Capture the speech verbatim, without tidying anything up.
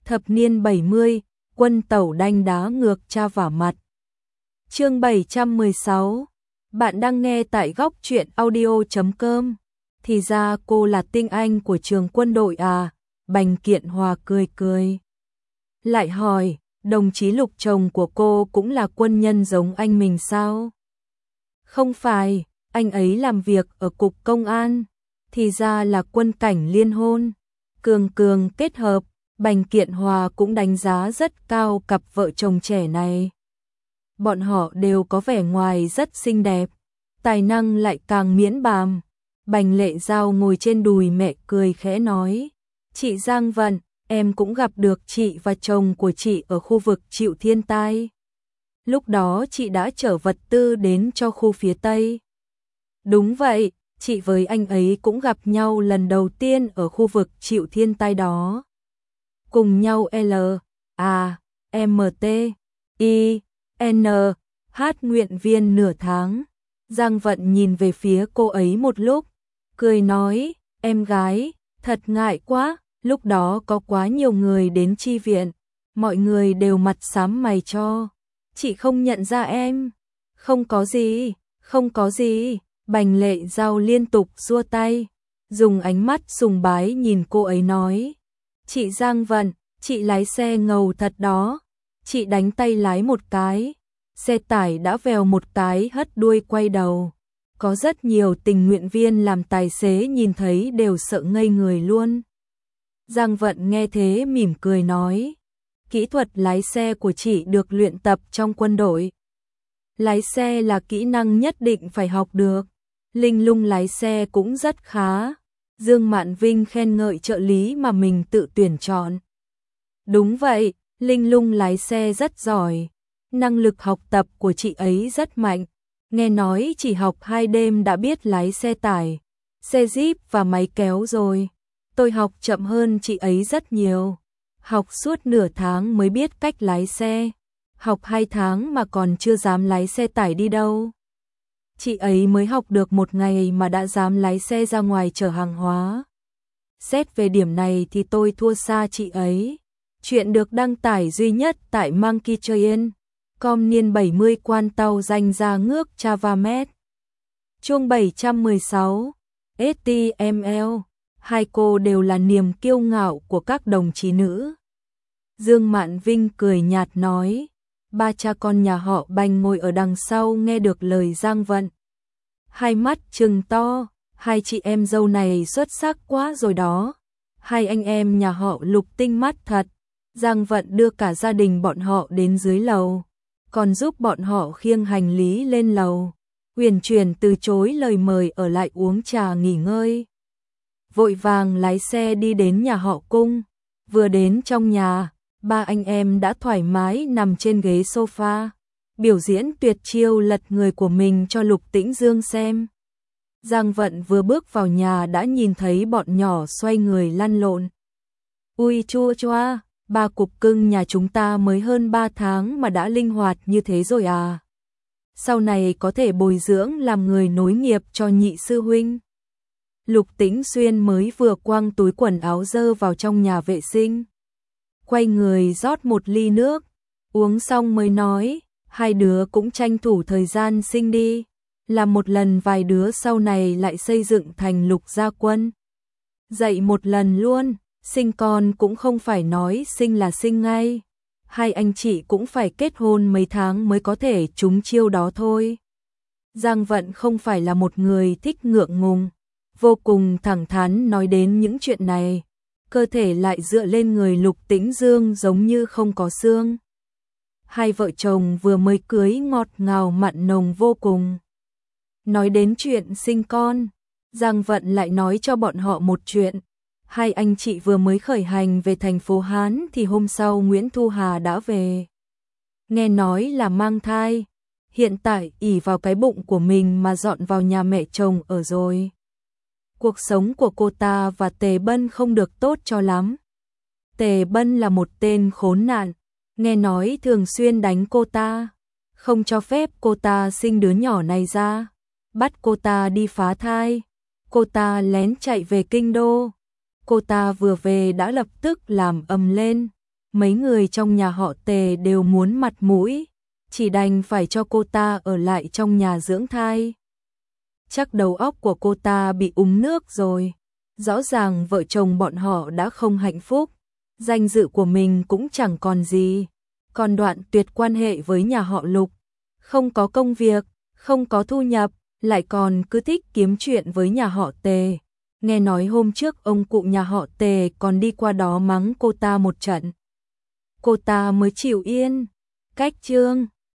Thập niên bảy mươi, quân tẩu đanh đá ngược cha vả mặt. Chương bảy trăm mười sáu. Bạn đang nghe tại góc truyện audio chấm com. Thì ra cô là tinh anh của trường quân đội à? Bành Kiện Hòa cười cười. Lại hỏi, đồng chí Lục chồng của cô cũng là quân nhân giống anh mình sao? Không phải, anh ấy làm việc ở cục công an. Thì ra là quân cảnh liên hôn. Cường cường kết hợp. Bành Kiện Hòa cũng đánh giá rất cao cặp vợ chồng trẻ này. Bọn họ đều có vẻ ngoài rất xinh đẹp, tài năng lại càng miễn bàn. Bành Lệ Giao ngồi trên đùi mẹ cười khẽ nói, chị Giang Vận, em cũng gặp được chị và chồng của chị ở khu vực chịu thiên tai. Lúc đó chị đã chở vật tư đến cho khu phía Tây. Đúng vậy, chị với anh ấy cũng gặp nhau lần đầu tiên ở khu vực chịu thiên tai đó. Cùng nhau L, A, M, T, I, N, H nguyện viên nửa tháng. Giang Vận nhìn về phía cô ấy một lúc, cười nói, em gái, thật ngại quá, lúc đó có quá nhiều người đến chi viện, mọi người đều mặt xám mày cho. Chị không nhận ra em. Không có gì, không có gì. Bành Lệ Giao liên tục giơ tay, dùng ánh mắt sùng bái nhìn cô ấy nói, chị Giang Vận, chị lái xe ngầu thật đó. Chị đánh tay lái một cái, xe tải đã vèo một cái hất đuôi quay đầu. Có rất nhiều tình nguyện viên làm tài xế nhìn thấy đều sợ ngây người luôn. Giang Vận nghe thế mỉm cười nói, kỹ thuật lái xe của chị được luyện tập trong quân đội. Lái xe là kỹ năng nhất định phải học được. Linh Lung lái xe cũng rất khá. Dương Mạn Vinh khen ngợi trợ lý mà mình tự tuyển chọn. Đúng vậy, Linh Lung lái xe rất giỏi. Năng lực học tập của chị ấy rất mạnh. Nghe nói chỉ học hai đêm đã biết lái xe tải, xe jeep và máy kéo rồi. Tôi học chậm hơn chị ấy rất nhiều. Học suốt nửa tháng mới biết cách lái xe. Học hai tháng mà còn chưa dám lái xe tải đi đâu. Chị ấy mới học được một ngày mà đã dám lái xe ra ngoài chở hàng hóa. Xét về điểm này thì tôi thua xa chị ấy. Chuyện được đăng tải duy nhất tại Monkey Train. Com niên bảy mươi quan tàu danh ra ngước Chavamet. Chương bảy trăm mười sáu. ét tê em lờ. Hai cô đều là niềm kiêu ngạo của các đồng chí nữ. Dương Mạn Vinh cười nhạt nói. Ba cha con nhà họ Bành ngồi ở đằng sau nghe được lời Giang Vận. Hai mắt trừng to, hai chị em dâu này xuất sắc quá rồi đó. Hai anh em nhà họ Lục tinh mắt thật. Giang Vận đưa cả gia đình bọn họ đến dưới lầu, còn giúp bọn họ khiêng hành lý lên lầu. Huyền Truyền từ chối lời mời ở lại uống trà nghỉ ngơi. Vội vàng lái xe đi đến nhà họ Cung. Vừa đến trong nhà, ba anh em đã thoải mái nằm trên ghế sofa, biểu diễn tuyệt chiêu lật người của mình cho Lục Tĩnh Dương xem. Giang Vận vừa bước vào nhà đã nhìn thấy bọn nhỏ xoay người lăn lộn. Ui chua choa, ba cục cưng nhà chúng ta mới hơn ba tháng mà đã linh hoạt như thế rồi à? Sau này có thể bồi dưỡng làm người nối nghiệp cho nhị sư huynh. Lục Tĩnh Xuyên mới vừa quăng túi quần áo dơ vào trong nhà vệ sinh. Quay người rót một ly nước, uống xong mới nói, hai đứa cũng tranh thủ thời gian sinh đi, làm một lần vài đứa sau này lại xây dựng thành Lục gia quân. Dạy một lần luôn, sinh con cũng không phải nói sinh là sinh ngay. Hai anh chị cũng phải kết hôn mấy tháng mới có thể trúng chiêu đó thôi. Giang Vận không phải là một người thích ngượng ngùng, vô cùng thẳng thắn nói đến những chuyện này. Cơ thể lại dựa lên người Lục Tĩnh Dương giống như không có xương. Hai vợ chồng vừa mới cưới ngọt ngào mặn nồng vô cùng. Nói đến chuyện sinh con, Giang Vận lại nói cho bọn họ một chuyện. Hai anh chị vừa mới khởi hành về thành phố Hán thì hôm sau Nguyễn Thu Hà đã về. Nghe nói là mang thai, hiện tại ỷ vào cái bụng của mình mà dọn vào nhà mẹ chồng ở rồi. Cuộc sống của cô ta và Tề Bân không được tốt cho lắm. Tề Bân là một tên khốn nạn, nghe nói thường xuyên đánh cô ta, không cho phép cô ta sinh đứa nhỏ này ra, bắt cô ta đi phá thai. Cô ta lén chạy về kinh đô. Cô ta vừa về đã lập tức làm ầm lên, mấy người trong nhà họ Tề đều muốn mặt mũi, chỉ đành phải cho cô ta ở lại trong nhà dưỡng thai. Chắc đầu óc của cô ta bị úng nước rồi. Rõ ràng vợ chồng bọn họ đã không hạnh phúc, danh dự của mình cũng chẳng còn gì, còn đoạn tuyệt quan hệ với nhà họ Lục, không có công việc, không có thu nhập, lại còn cứ thích kiếm chuyện với nhà họ Tề. Nghe nói hôm trước ông cụ nhà họ Tề còn đi qua đó mắng cô ta một trận. Cô ta mới chịu yên. Cách chương